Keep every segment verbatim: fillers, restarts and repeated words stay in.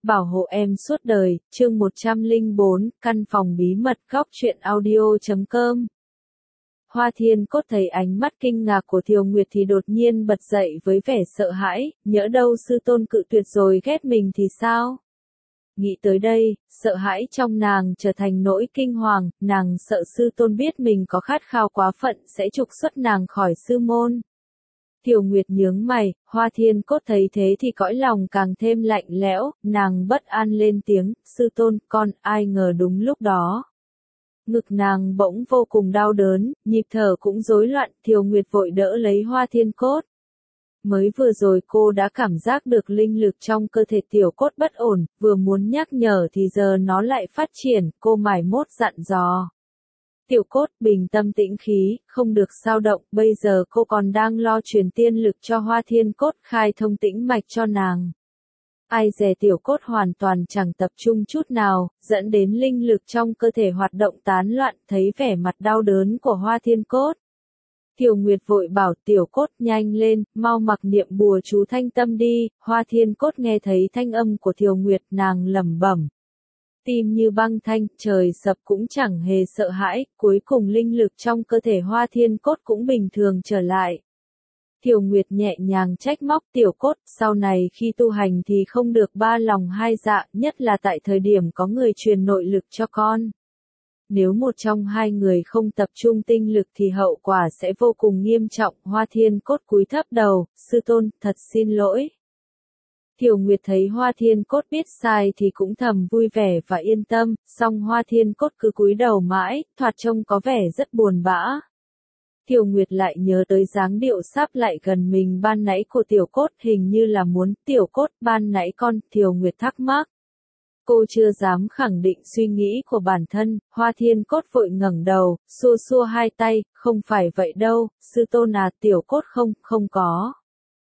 Bảo hộ em suốt đời, chương một trăm lẻ bốn, căn phòng bí mật góc truyện audio chấm com. Hoa Thiên Cốt thấy ánh mắt kinh ngạc của Thiều Nguyệt thì đột nhiên bật dậy với vẻ sợ hãi, nhỡ đâu sư tôn cự tuyệt rồi ghét mình thì sao? Nghĩ tới đây, sợ hãi trong nàng trở thành nỗi kinh hoàng, nàng sợ sư tôn biết mình có khát khao quá phận sẽ trục xuất nàng khỏi sư môn. Thiều Nguyệt nhướng mày, Hoa Thiên Cốt thấy thế thì cõi lòng càng thêm lạnh lẽo, nàng bất an lên tiếng, sư tôn, con, ai ngờ đúng lúc đó. Ngực nàng bỗng vô cùng đau đớn, nhịp thở cũng rối loạn, Thiều Nguyệt vội đỡ lấy Hoa Thiên Cốt. Mới vừa rồi cô đã cảm giác được linh lực trong cơ thể tiểu cốt bất ổn, vừa muốn nhắc nhở thì giờ nó lại phát triển, cô mải mốt dặn dò. Tiểu cốt bình tâm tĩnh khí, không được xao động, bây giờ cô còn đang lo truyền tiên lực cho Hoa Thiên Cốt khai thông tĩnh mạch cho nàng. Ai dè tiểu cốt hoàn toàn chẳng tập trung chút nào, dẫn đến linh lực trong cơ thể hoạt động tán loạn, thấy vẻ mặt đau đớn của Hoa Thiên Cốt. Thiều Nguyệt vội bảo tiểu cốt nhanh lên, mau mặc niệm bùa chú thanh tâm đi, Hoa Thiên Cốt nghe thấy thanh âm của Thiều Nguyệt nàng lẩm bẩm. Tim như băng thanh, trời sập cũng chẳng hề sợ hãi, cuối cùng linh lực trong cơ thể Hoa Thiên Cốt cũng bình thường trở lại. Thiều Nguyệt nhẹ nhàng trách móc tiểu cốt, sau này khi tu hành thì không được ba lòng hai dạ, nhất là tại thời điểm có người truyền nội lực cho con. Nếu một trong hai người không tập trung tinh lực thì hậu quả sẽ vô cùng nghiêm trọng, Hoa Thiên Cốt cúi thấp đầu, sư tôn, thật xin lỗi. Thiều Nguyệt thấy Hoa Thiên Cốt biết sai thì cũng thầm vui vẻ và yên tâm, song Hoa Thiên Cốt cứ cúi đầu mãi, thoạt trông có vẻ rất buồn bã. Thiều Nguyệt lại nhớ tới dáng điệu sắp lại gần mình ban nãy của tiểu cốt, hình như là muốn tiểu cốt ban nãy con, Thiều Nguyệt thắc mắc. Cô chưa dám khẳng định suy nghĩ của bản thân, Hoa Thiên Cốt vội ngẩng đầu, xua xua hai tay, không phải vậy đâu, sư tôn à, tiểu cốt không, không có.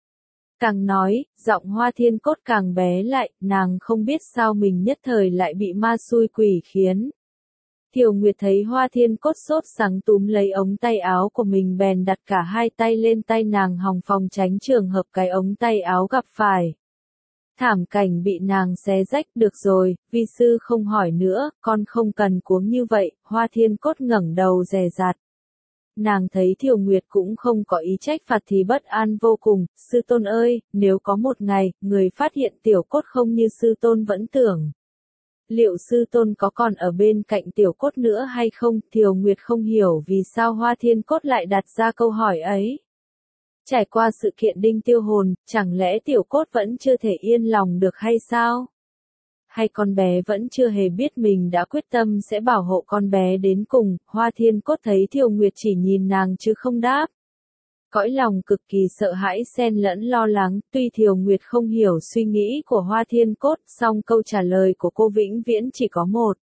Càng nói, giọng Hoa Thiên Cốt càng bé lại, nàng không biết sao mình nhất thời lại bị ma xui quỷ khiến. Thiều Nguyệt thấy Hoa Thiên Cốt sốt sắng túm lấy ống tay áo của mình bèn đặt cả hai tay lên tay nàng hòng phòng tránh trường hợp cái ống tay áo gặp phải. Thảm cảnh bị nàng xé rách, được rồi, vi sư không hỏi nữa, con không cần cuống như vậy, Hoa Thiên Cốt ngẩng đầu dè dặt. Nàng thấy Thiều Nguyệt cũng không có ý trách phạt thì bất an vô cùng, sư tôn ơi, nếu có một ngày, người phát hiện tiểu cốt không như sư tôn vẫn tưởng. Liệu sư tôn có còn ở bên cạnh tiểu cốt nữa hay không? Thiều Nguyệt không hiểu vì sao Hoa Thiên Cốt lại đặt ra câu hỏi ấy. Trải qua sự kiện đinh tiêu hồn, chẳng lẽ tiểu cốt vẫn chưa thể yên lòng được hay sao? Hay con bé vẫn chưa hề biết mình đã quyết tâm sẽ bảo hộ con bé đến cùng? Hoa Thiên Cốt thấy Thiều Nguyệt chỉ nhìn nàng chứ không đáp. Cõi lòng cực kỳ sợ hãi xen lẫn lo lắng, tuy Thiều Nguyệt không hiểu suy nghĩ của Hoa Thiên Cốt, song câu trả lời của cô vĩnh viễn chỉ có một.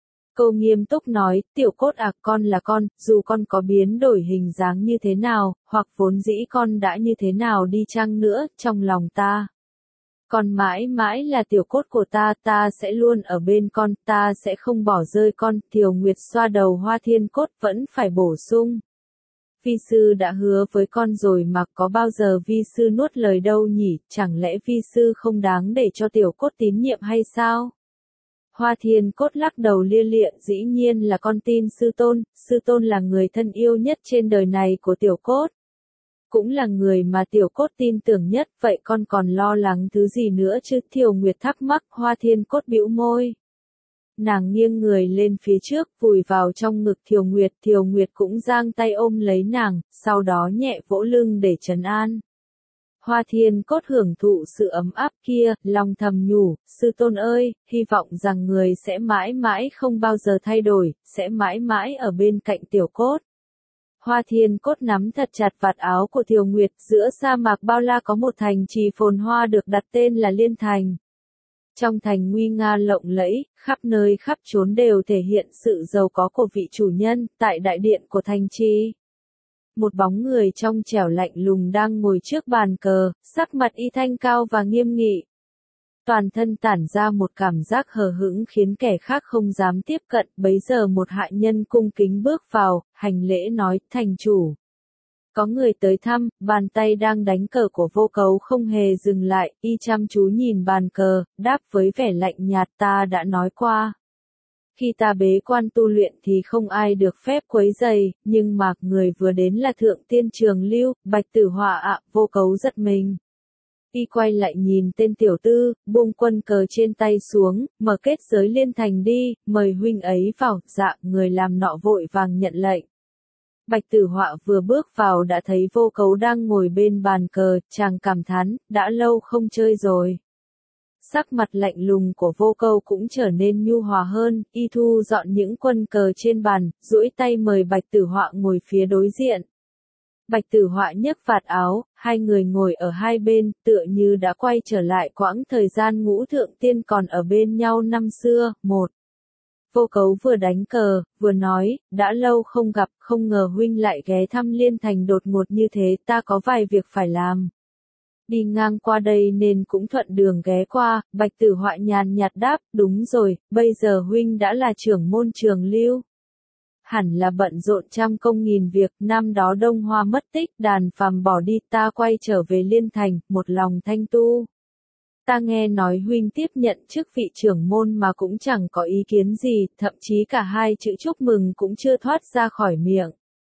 Cô nghiêm túc nói, tiểu cốt à, con là con, dù con có biến đổi hình dáng như thế nào, hoặc vốn dĩ con đã như thế nào đi chăng nữa, trong lòng ta. Con mãi mãi là tiểu cốt của ta, ta sẽ luôn ở bên con, ta sẽ không bỏ rơi con. Thiều Nguyệt xoa đầu Hoa Thiên Cốt vẫn phải bổ sung. Vi sư đã hứa với con rồi mà, có bao giờ vi sư nuốt lời đâu nhỉ, chẳng lẽ vi sư không đáng để cho tiểu cốt tín nhiệm hay sao? Hoa Thiên Cốt lắc đầu lia lịa, dĩ nhiên là con tin sư tôn, sư tôn là người thân yêu nhất trên đời này của tiểu cốt. Cũng là người mà tiểu cốt tin tưởng nhất, vậy con còn lo lắng thứ gì nữa chứ? Thiều Nguyệt thắc mắc. Hoa Thiên Cốt bĩu môi. Nàng nghiêng người lên phía trước, vùi vào trong ngực Thiều Nguyệt, Thiều Nguyệt cũng giang tay ôm lấy nàng, sau đó nhẹ vỗ lưng để trấn an. Hoa Thiên Cốt hưởng thụ sự ấm áp kia, lòng thầm nhủ, sư tôn ơi, hy vọng rằng người sẽ mãi mãi không bao giờ thay đổi, sẽ mãi mãi ở bên cạnh tiểu cốt. Hoa Thiên Cốt nắm thật chặt vạt áo của Thiều Nguyệt, giữa sa mạc bao la có một thành trì phồn hoa được đặt tên là Liên Thành. Trong thành nguy nga lộng lẫy, khắp nơi khắp chốn đều thể hiện sự giàu có của vị chủ nhân, tại đại điện của thành trì. Một bóng người trong trẻo lạnh lùng đang ngồi trước bàn cờ, sắc mặt y thanh cao và nghiêm nghị. Toàn thân tản ra một cảm giác hờ hững khiến kẻ khác không dám tiếp cận, bấy giờ một hạ nhân cung kính bước vào, hành lễ nói, thành chủ. Có người tới thăm, bàn tay đang đánh cờ của Vô Cấu không hề dừng lại, y chăm chú nhìn bàn cờ, đáp với vẻ lạnh nhạt ta đã nói qua. Khi ta bế quan tu luyện thì không ai được phép quấy rầy, nhưng mà người vừa đến là Thượng Tiên Trường Lưu, Bạch Tử Họa ạ, Vô Cấu giật mình. Y quay lại nhìn tên tiểu tư, buông quân cờ trên tay xuống, mở kết giới liên thành đi, mời huynh ấy vào, dạ, người làm nọ vội vàng nhận lệnh. Bạch Tử Họa vừa bước vào đã thấy Vô Cấu đang ngồi bên bàn cờ, chàng cảm thán, đã lâu không chơi rồi. Sắc mặt lạnh lùng của Vô Cấu cũng trở nên nhu hòa hơn, y thu dọn những quân cờ trên bàn, duỗi tay mời Bạch Tử Họa ngồi phía đối diện. Bạch Tử Họa nhấc vạt áo, hai người ngồi ở hai bên, tựa như đã quay trở lại quãng thời gian ngũ thượng tiên còn ở bên nhau năm xưa. Một. Vô Cấu vừa đánh cờ, vừa nói, đã lâu không gặp, không ngờ huynh lại ghé thăm Liên Thành đột ngột như thế, ta có vài việc phải làm. Đi ngang qua đây nên cũng thuận đường ghé qua, Bạch Tử Họa nhàn nhạt đáp, đúng rồi, bây giờ huynh đã là trưởng môn Trường Lưu. Hẳn là bận rộn trăm công nghìn việc, năm đó Đông Hoa mất tích, đàn phàm bỏ đi, ta quay trở về Liên Thành, một lòng thanh tu. Ta nghe nói huynh tiếp nhận chức vị trưởng môn mà cũng chẳng có ý kiến gì, thậm chí cả hai chữ chúc mừng cũng chưa thoát ra khỏi miệng.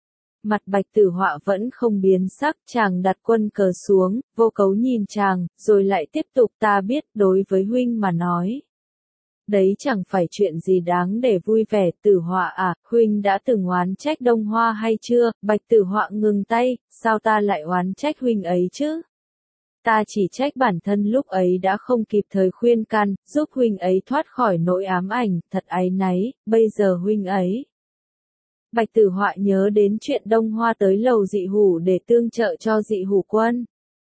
Mặt Bạch Tử Họa vẫn không biến sắc, chàng đặt quân cờ xuống, Vô Cấu nhìn chàng, rồi lại tiếp tục ta biết đối với huynh mà nói. Đấy chẳng phải chuyện gì đáng để vui vẻ, Tử Họa à, huynh đã từng oán trách Đông Hoa hay chưa? Bạch Tử Họa ngừng tay, sao ta lại oán trách huynh ấy chứ? Ta chỉ trách bản thân lúc ấy đã không kịp thời khuyên can, giúp huynh ấy thoát khỏi nỗi ám ảnh, thật áy náy, bây giờ huynh ấy. Bạch Tử Họa nhớ đến chuyện Đông Hoa tới lầu dị hủ để tương trợ cho dị hủ quân.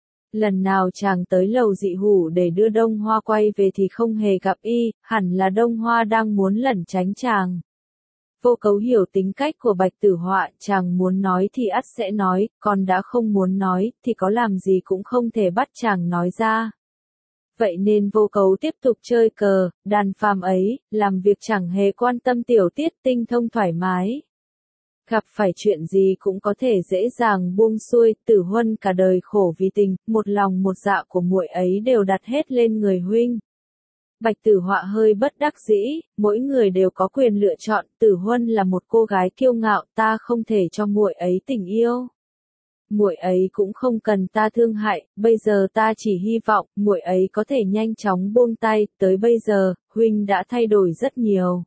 Lần nào chàng tới lầu dị hủ để đưa Đông Hoa quay về thì không hề gặp y, hẳn là Đông Hoa đang muốn lẩn tránh chàng. Vô Cấu hiểu tính cách của Bạch Tử Họa, chàng muốn nói thì ắt sẽ nói, còn đã không muốn nói, thì có làm gì cũng không thể bắt chàng nói ra. Vậy nên Vô Cấu tiếp tục chơi cờ, đàn phàm ấy, làm việc chẳng hề quan tâm tiểu tiết tinh thông thoải mái. Gặp phải chuyện gì cũng có thể dễ dàng buông xuôi, Tử Huân cả đời khổ vì tình, một lòng một dạ của muội ấy đều đặt hết lên người huynh. Bạch Tử Họa hơi bất đắc dĩ, mỗi người đều có quyền lựa chọn, Tử Huân là một cô gái kiêu ngạo, ta không thể cho muội ấy tình yêu. Muội ấy cũng không cần ta thương hại, bây giờ ta chỉ hy vọng muội ấy có thể nhanh chóng buông tay, tới bây giờ, huynh đã thay đổi rất nhiều.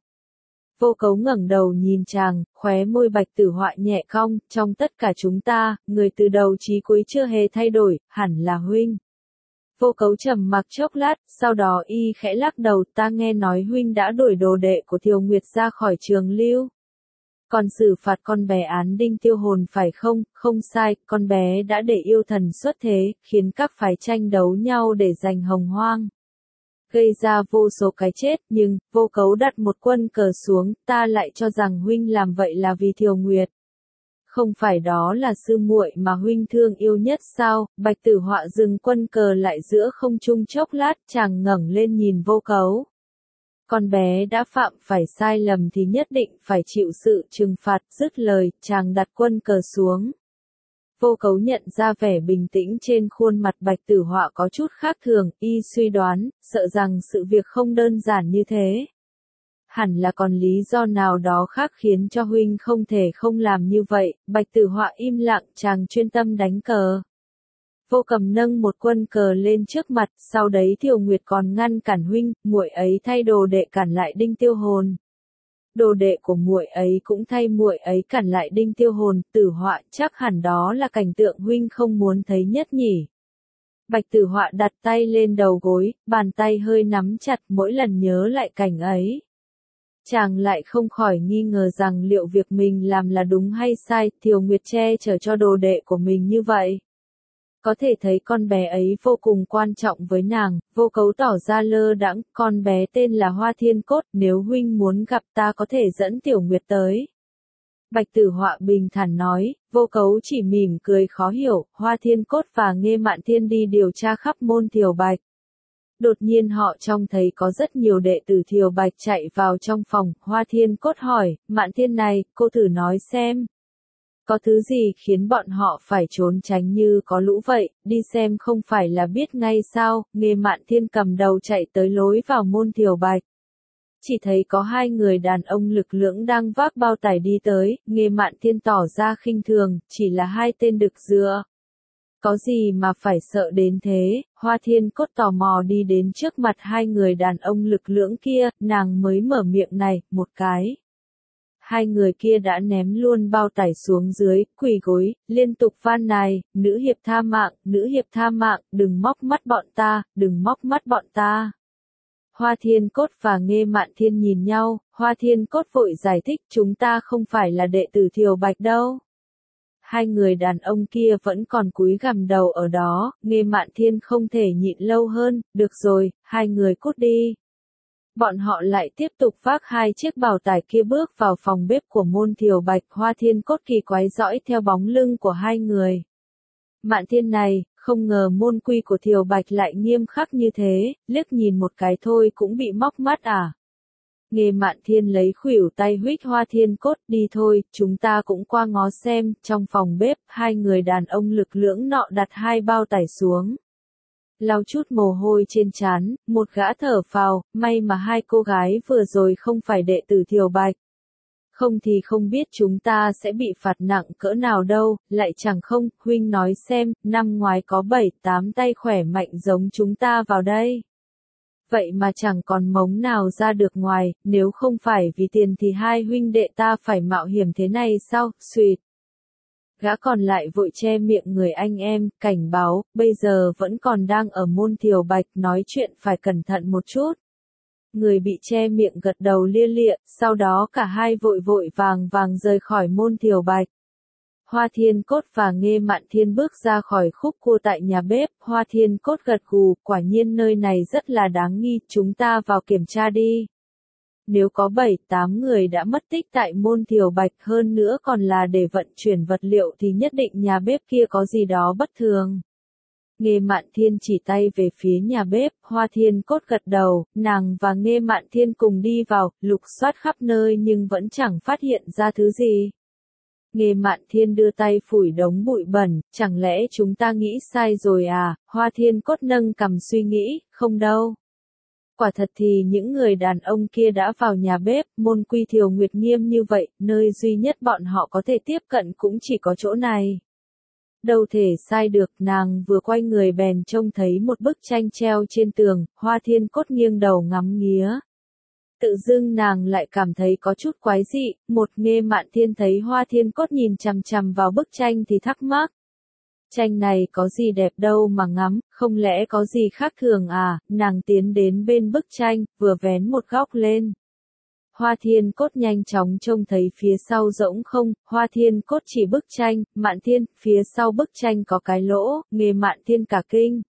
Vô Cấu ngẩng đầu nhìn chàng, khóe môi Bạch Tử Họa nhẹ cong, trong tất cả chúng ta, người từ đầu chí cuối chưa hề thay đổi, hẳn là huynh. Vô Cấu trầm mặc chốc lát, sau đó y khẽ lắc đầu, ta nghe nói huynh đã đuổi đồ đệ của Thiều Nguyệt ra khỏi Trường Lưu. Còn xử phạt con bé án đinh tiêu hồn phải không? Không sai, con bé đã để yêu thần xuất thế, khiến các phái tranh đấu nhau để giành hồng hoang. Gây ra vô số cái chết, nhưng, Vô Cấu đặt một quân cờ xuống, ta lại cho rằng huynh làm vậy là vì Thiều Nguyệt. Không phải đó là sư muội mà huynh thương yêu nhất sao? Bạch Tử Họa dừng quân cờ lại giữa không trung chốc lát, chàng ngẩng lên nhìn Vô Cấu. Con bé đã phạm phải sai lầm thì nhất định phải chịu sự trừng phạt, dứt lời, chàng đặt quân cờ xuống. Vô Cấu nhận ra vẻ bình tĩnh trên khuôn mặt Bạch Tử Họa có chút khác thường, y suy đoán, sợ rằng sự việc không đơn giản như thế. Hẳn là còn lý do nào đó khác khiến cho huynh không thể không làm như vậy, Bạch Tử Họa im lặng, chàng chuyên tâm đánh cờ. Vô Cầm nâng một quân cờ lên trước mặt, sau đấy Thiều Nguyệt còn ngăn cản huynh, muội ấy thay đồ đệ cản lại đinh tiêu hồn. Đồ đệ của muội ấy cũng thay muội ấy cản lại đinh tiêu hồn, Tử Họa, chắc hẳn đó là cảnh tượng huynh không muốn thấy nhất nhỉ. Bạch Tử Họa đặt tay lên đầu gối, bàn tay hơi nắm chặt mỗi lần nhớ lại cảnh ấy. Chàng lại không khỏi nghi ngờ rằng liệu việc mình làm là đúng hay sai, Thiều Nguyệt che chở cho đồ đệ của mình như vậy. Có thể thấy con bé ấy vô cùng quan trọng với nàng, Vô Cấu tỏ ra lơ đãng, con bé tên là Hoa Thiên Cốt, nếu huynh muốn gặp ta có thể dẫn Tiểu Nguyệt tới. Bạch Tử Họa bình thản nói, Vô Cấu chỉ mỉm cười khó hiểu, Hoa Thiên Cốt và Nghê Mạn Thiên đi điều tra khắp môn Thiều Bạch. Đột nhiên họ trông thấy có rất nhiều đệ tử Thiều Bạch chạy vào trong phòng, Hoa Thiên Cốt hỏi, Mạn Thiên này, cô thử nói xem. Có thứ gì khiến bọn họ phải trốn tránh như có lũ vậy, đi xem không phải là biết ngay sao, Nghê Mạn Thiên cầm đầu chạy tới lối vào môn Thiều Bạch. Chỉ thấy có hai người đàn ông lực lưỡng đang vác bao tải đi tới, Nghê Mạn Thiên tỏ ra khinh thường, chỉ là hai tên đực dựa. Có gì mà phải sợ đến thế, Hoa Thiên Cốt tò mò đi đến trước mặt hai người đàn ông lực lưỡng kia, nàng mới mở miệng này, một cái. Hai người kia đã ném luôn bao tải xuống dưới, quỳ gối, liên tục van nài, nữ hiệp tha mạng, nữ hiệp tha mạng, đừng móc mắt bọn ta, đừng móc mắt bọn ta. Hoa Thiên Cốt và Nghê Mạn Thiên nhìn nhau, Hoa Thiên Cốt vội giải thích chúng ta không phải là đệ tử Thiều Bạch đâu. Hai người đàn ông kia vẫn còn cúi gằm đầu ở đó, Nghê Mạn Thiên không thể nhịn lâu hơn, được rồi, hai người cút đi. Bọn họ lại tiếp tục vác hai chiếc bào tải kia bước vào phòng bếp của môn Thiều Bạch, Hoa Thiên Cốt kỳ quái dõi theo bóng lưng của hai người. Mạn Thiên này, không ngờ môn quy của Thiều Bạch lại nghiêm khắc như thế, liếc nhìn một cái thôi cũng bị móc mắt à. Nghê Mạn Thiên lấy khuỷu tay huých Hoa Thiên Cốt đi thôi, chúng ta cũng qua ngó xem, trong phòng bếp, hai người đàn ông lực lưỡng nọ đặt hai bao tải xuống. Lau chút mồ hôi trên trán, một gã thở phào, may mà hai cô gái vừa rồi không phải đệ tử Thiều Bạch. Không thì không biết chúng ta sẽ bị phạt nặng cỡ nào đâu, lại chẳng không, huynh nói xem, năm ngoái có bảy tám tay khỏe mạnh giống chúng ta vào đây. Vậy mà chẳng còn mống nào ra được ngoài, nếu không phải vì tiền thì hai huynh đệ ta phải mạo hiểm thế này sao, xuyệt. Gã còn lại vội che miệng người anh em, cảnh báo, bây giờ vẫn còn đang ở môn Thiều Bạch, nói chuyện phải cẩn thận một chút. Người bị che miệng gật đầu lia lịa, sau đó cả hai vội vội vàng vàng rời khỏi môn Thiều Bạch. Hoa Thiên Cốt và Nghê Mạn Thiên bước ra khỏi khúc cua tại nhà bếp, Hoa Thiên Cốt gật gù, quả nhiên nơi này rất là đáng nghi, chúng ta vào kiểm tra đi. Nếu có bảy tám người đã mất tích tại môn Thiều Bạch hơn nữa còn là để vận chuyển vật liệu thì nhất định nhà bếp kia có gì đó bất thường. Nghê Mạn Thiên chỉ tay về phía nhà bếp, Hoa Thiên Cốt gật đầu, nàng và Nghê Mạn Thiên cùng đi vào, lục soát khắp nơi nhưng vẫn chẳng phát hiện ra thứ gì. Nghê Mạn Thiên đưa tay phủi đống bụi bẩn, chẳng lẽ chúng ta nghĩ sai rồi à, Hoa Thiên Cốt nâng cằm suy nghĩ, không đâu. Quả thật thì những người đàn ông kia đã vào nhà bếp, môn quy Thiều Nguyệt nghiêm như vậy, nơi duy nhất bọn họ có thể tiếp cận cũng chỉ có chỗ này. Đâu thể sai được, nàng vừa quay người bèn trông thấy một bức tranh treo trên tường, Hoa Thiên Cốt nghiêng đầu ngắm nghía. Tự dưng nàng lại cảm thấy có chút quái dị, một Nghê Mạn Thiên thấy Hoa Thiên Cốt nhìn chằm chằm vào bức tranh thì thắc mắc. Tranh này có gì đẹp đâu mà ngắm, không lẽ có gì khác thường à, nàng tiến đến bên bức tranh, vừa vén một góc lên. Hoa Thiên Cốt nhanh chóng trông thấy phía sau rỗng không, Hoa Thiên Cốt chỉ bức tranh, Mạn Thiên, phía sau bức tranh có cái lỗ, Nghê Mạn Thiên cả kinh.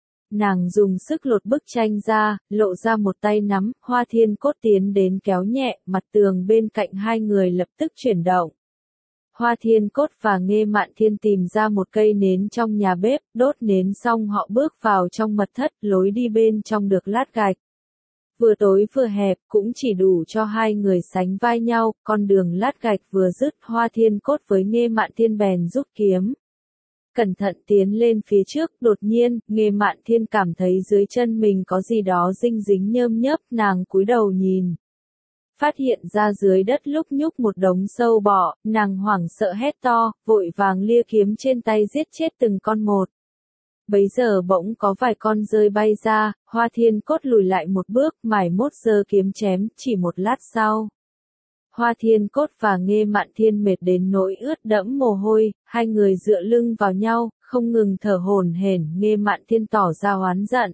Nàng dùng sức lột bức tranh ra, lộ ra một tay nắm, Hoa Thiên Cốt tiến đến kéo nhẹ, mặt tường bên cạnh hai người lập tức chuyển động. Hoa Thiên Cốt và Nghê Mạn Thiên tìm ra một cây nến trong nhà bếp, đốt nến xong họ bước vào trong mật thất, lối đi bên trong được lát gạch. Vừa tối vừa hẹp, cũng chỉ đủ cho hai người sánh vai nhau, con đường lát gạch vừa dứt, Hoa Thiên Cốt với Nghê Mạn Thiên bèn rút kiếm. Cẩn thận tiến lên phía trước, đột nhiên, Nghê Mạn Thiên cảm thấy dưới chân mình có gì đó dinh dính nhơm nhớp, nàng cúi đầu nhìn. Phát hiện ra dưới đất lúc nhúc một đống sâu bọ, nàng hoảng sợ hét to, vội vàng lia kiếm trên tay giết chết từng con một. Bấy giờ bỗng có vài con rơi bay ra, Hoa Thiên Cốt lùi lại một bước, mải mốt giơ kiếm chém, chỉ một lát sau. Hoa Thiên Cốt và Nghê Mạn Thiên mệt đến nỗi ướt đẫm mồ hôi, hai người dựa lưng vào nhau, không ngừng thở hổn hển, Nghê Mạn Thiên tỏ ra oán giận.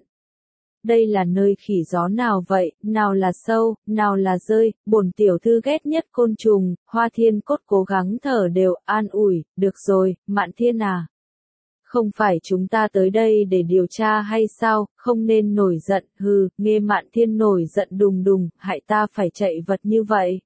Đây là nơi khỉ gió nào vậy, nào là sâu, nào là rơi, bổn tiểu thư ghét nhất côn trùng, Hoa Thiên Cốt cố gắng thở đều, an ủi, được rồi, Mạn Thiên à. Không phải chúng ta tới đây để điều tra hay sao, không nên nổi giận, hừ, Nghê Mạn Thiên nổi giận đùng đùng, hại ta phải chạy vật như vậy.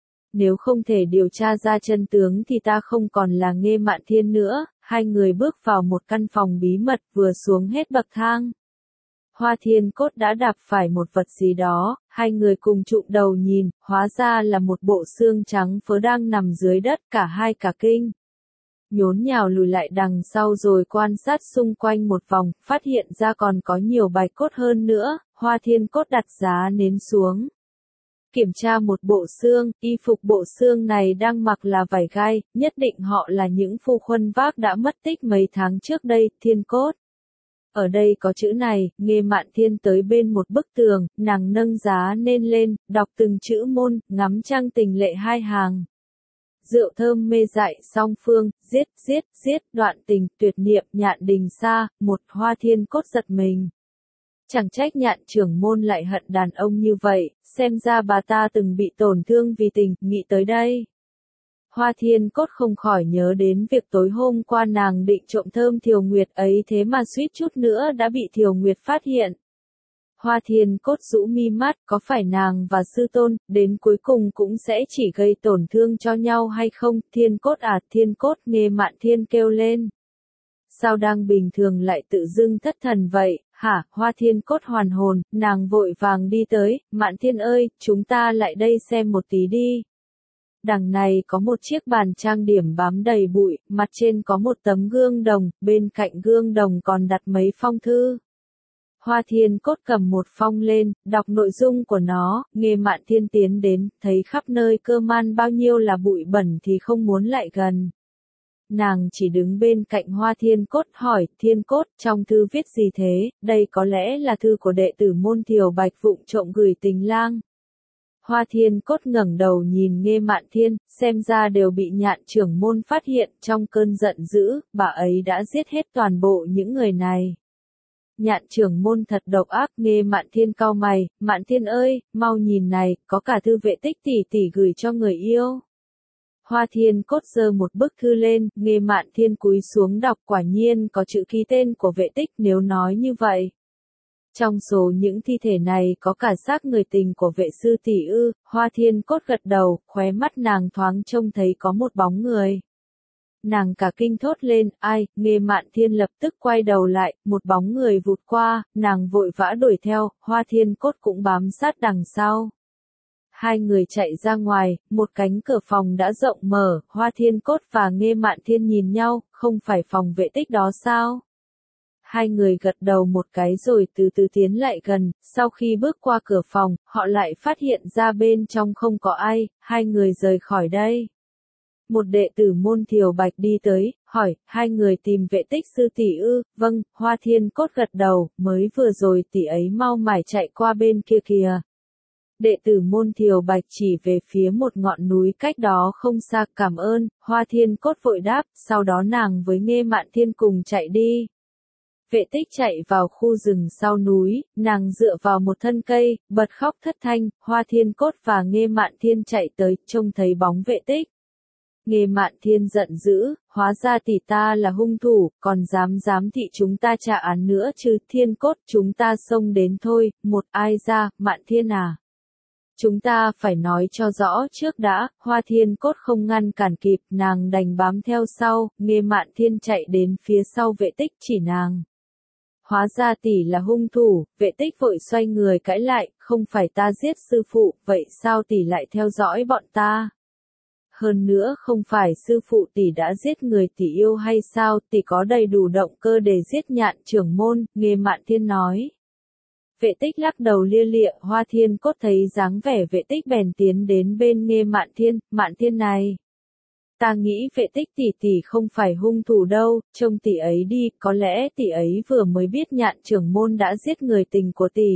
Nếu không thể điều tra ra chân tướng thì ta không còn là Nghê Mạn Thiên nữa, hai người bước vào một căn phòng bí mật vừa xuống hết bậc thang. Hoa Thiên Cốt đã đạp phải một vật gì đó, hai người cùng trụm đầu nhìn, hóa ra là một bộ xương trắng phớ đang nằm dưới đất, cả hai cả kinh. nhốn nhào lùi lại đằng sau rồi quan sát xung quanh một vòng, phát hiện ra còn có nhiều bạch cốt hơn nữa, Hoa Thiên Cốt đặt giá nến xuống. Kiểm tra một bộ xương, y phục bộ xương này đang mặc là vải gai, nhất định họ là những phu khuân vác đã mất tích mấy tháng trước đây, Thiên Cốt. Ở đây có chữ này, Nghê Mạn Thiên tới bên một bức tường, nàng nâng giá nên lên, đọc từng chữ môn, ngắm trăng tình lệ hai hàng. Rượu thơm mê dại song phương, giết, giết, giết, đoạn tình, tuyệt niệm, Nhạn Đình xa, một Hoa Thiên Cốt giật mình. Chẳng trách Nhạn trưởng môn lại hận đàn ông như vậy, xem ra bà ta từng bị tổn thương vì tình, nghĩ tới đây. Hoa Thiên Cốt không khỏi nhớ đến việc tối hôm qua nàng định trộm thơm Thiều Nguyệt ấy thế mà suýt chút nữa đã bị Thiều Nguyệt phát hiện. Hoa Thiên Cốt rũ mi mắt, có phải nàng và sư tôn, đến cuối cùng cũng sẽ chỉ gây tổn thương cho nhau hay không, Thiên Cốt à, Thiên Cốt, Nghê Mạn Thiên kêu lên. Sao đang bình thường lại tự dưng thất thần vậy, hả, Hoa Thiên Cốt hoàn hồn, nàng vội vàng đi tới, Mạn Thiên ơi, chúng ta lại đây xem một tí đi. Đằng này có một chiếc bàn trang điểm bám đầy bụi, mặt trên có một tấm gương đồng, bên cạnh gương đồng còn đặt mấy phong thư. Hoa Thiên Cốt cầm một phong lên, đọc nội dung của nó, Nghê Mạn Thiên tiến đến, thấy khắp nơi cơ man bao nhiêu là bụi bẩn thì không muốn lại gần. Nàng chỉ đứng bên cạnh Hoa Thiên Cốt hỏi, Thiên Cốt, trong thư viết gì thế, đây có lẽ là thư của đệ tử môn Thiều Bạch vụng trộm gửi Tình Lang. Hoa Thiên Cốt ngẩng đầu nhìn Nghê Mạn Thiên, xem ra đều bị Nhạn trưởng môn phát hiện, trong cơn giận dữ, bà ấy đã giết hết toàn bộ những người này. Nhạn trưởng môn thật độc ác, Nghê Mạn Thiên cau mày, Mạn Thiên ơi, mau nhìn này, có cả thư Vệ Tích tỷ tỷ gửi cho người yêu. Hoa Thiên Cốt giơ một bức thư lên, Nghê Mạn Thiên cúi xuống đọc, quả nhiên có chữ ký tên của Vệ Tích, nếu nói như vậy. Trong số những thi thể này có cả xác người tình của Vệ sư tỷ ư, Hoa Thiên Cốt gật đầu, khóe mắt nàng thoáng trông thấy có một bóng người. Nàng cả kinh thốt lên, ai, Nghê Mạn Thiên lập tức quay đầu lại, một bóng người vụt qua, nàng vội vã đuổi theo, Hoa Thiên Cốt cũng bám sát đằng sau. Hai người chạy ra ngoài, một cánh cửa phòng đã rộng mở, Hoa Thiên Cốt và Nghê Mạn Thiên nhìn nhau, không phải phòng Vệ Tích đó sao? Hai người gật đầu một cái rồi từ từ tiến lại gần, sau khi bước qua cửa phòng, họ lại phát hiện ra bên trong không có ai, hai người rời khỏi đây. Một đệ tử môn Thiều Bạch đi tới, hỏi, hai người tìm Vệ Tích sư tỷ ư, vâng, Hoa Thiên Cốt gật đầu, mới vừa rồi tỷ ấy mau mải chạy qua bên kia kìa. Đệ tử môn Thiều Bạch chỉ về phía một ngọn núi cách đó không xa, cảm ơn, Hoa Thiên Cốt vội đáp, sau đó nàng với Nghê Mạn Thiên cùng chạy đi. Vệ Tích chạy vào khu rừng sau núi, nàng dựa vào một thân cây, bật khóc thất thanh, Hoa Thiên Cốt và Nghê Mạn Thiên chạy tới, trông thấy bóng Vệ Tích. Nghê Mạn Thiên giận dữ, hóa ra tỷ ta là hung thủ, còn dám dám thị chúng ta trả án nữa chứ, Thiên Cốt, chúng ta xông đến thôi, một ai ra, Mạn Thiên à. Chúng ta phải nói cho rõ trước đã, Hoa Thiên Cốt không ngăn cản kịp, nàng đành bám theo sau, Nghê Mạn Thiên chạy đến phía sau Vệ Tích chỉ nàng. Hóa ra tỷ là hung thủ, Vệ Tích vội xoay người cãi lại, không phải ta giết sư phụ, vậy sao tỷ lại theo dõi bọn ta? Hơn nữa không phải sư phụ tỷ đã giết người tỷ yêu hay sao, tỷ có đầy đủ động cơ để giết Nhạn trưởng môn, Nghê Mạn Thiên nói. Vệ Tích lắc đầu lia lịa, Hoa Thiên Cốt thấy dáng vẻ Vệ Tích bèn tiến đến bên Nghê Mạn Thiên, Mạn Thiên này. Ta nghĩ Vệ Tích tỷ tỷ không phải hung thủ đâu, trông tỷ ấy đi, có lẽ tỷ ấy vừa mới biết Nhạn trưởng môn đã giết người tình của tỷ.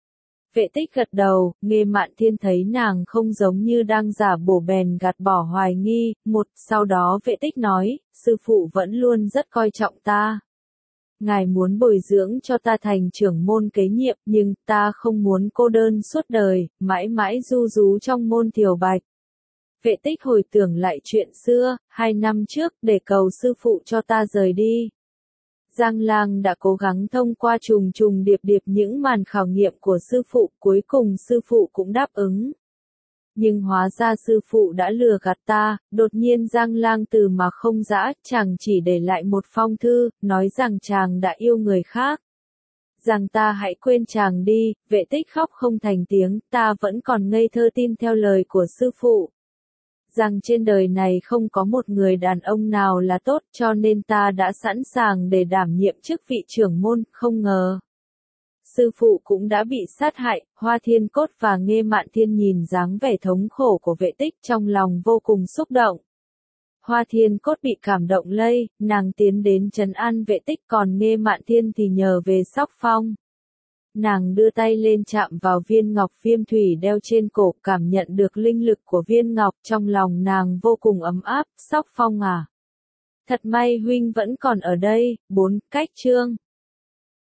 Vệ Tích gật đầu, Nghê Mạn Thiên thấy nàng không giống như đang giả bổ bèn gạt bỏ hoài nghi, một, sau đó Vệ Tích nói, sư phụ vẫn luôn rất coi trọng ta. Ngài muốn bồi dưỡng cho ta thành trưởng môn kế nhiệm, nhưng ta không muốn cô đơn suốt đời, mãi mãi du rú trong môn Thiều Bạch. Vệ Tích hồi tưởng lại chuyện xưa, hai năm trước, để cầu sư phụ cho ta rời đi. Giang Lang đã cố gắng thông qua trùng trùng điệp điệp những màn khảo nghiệm của sư phụ, cuối cùng sư phụ cũng đáp ứng. Nhưng hóa ra sư phụ đã lừa gạt ta, đột nhiên Giang Lang từ mà không dã, chàng chỉ để lại một phong thư, nói rằng chàng đã yêu người khác. Rằng ta hãy quên chàng đi, Vệ Tích khóc không thành tiếng, ta vẫn còn ngây thơ tin theo lời của sư phụ. rằng trên đời này không có một người đàn ông nào là tốt, cho nên ta đã sẵn sàng để đảm nhiệm chức vị trưởng môn, không ngờ. Sư phụ cũng đã bị sát hại. Hoa Thiên Cốt và Nghê Mạn Thiên nhìn dáng vẻ thống khổ của Vệ Tích trong lòng vô cùng xúc động. Hoa Thiên Cốt bị cảm động lây, nàng tiến đến trấn an Vệ Tích, còn Nghê Mạn Thiên thì nhờ về Sóc Phong. Nàng đưa tay lên chạm vào viên ngọc viêm thủy đeo trên cổ, cảm nhận được linh lực của viên ngọc, trong lòng nàng vô cùng ấm áp. Sóc Phong à, thật may huynh vẫn còn ở đây. Bốn cách chương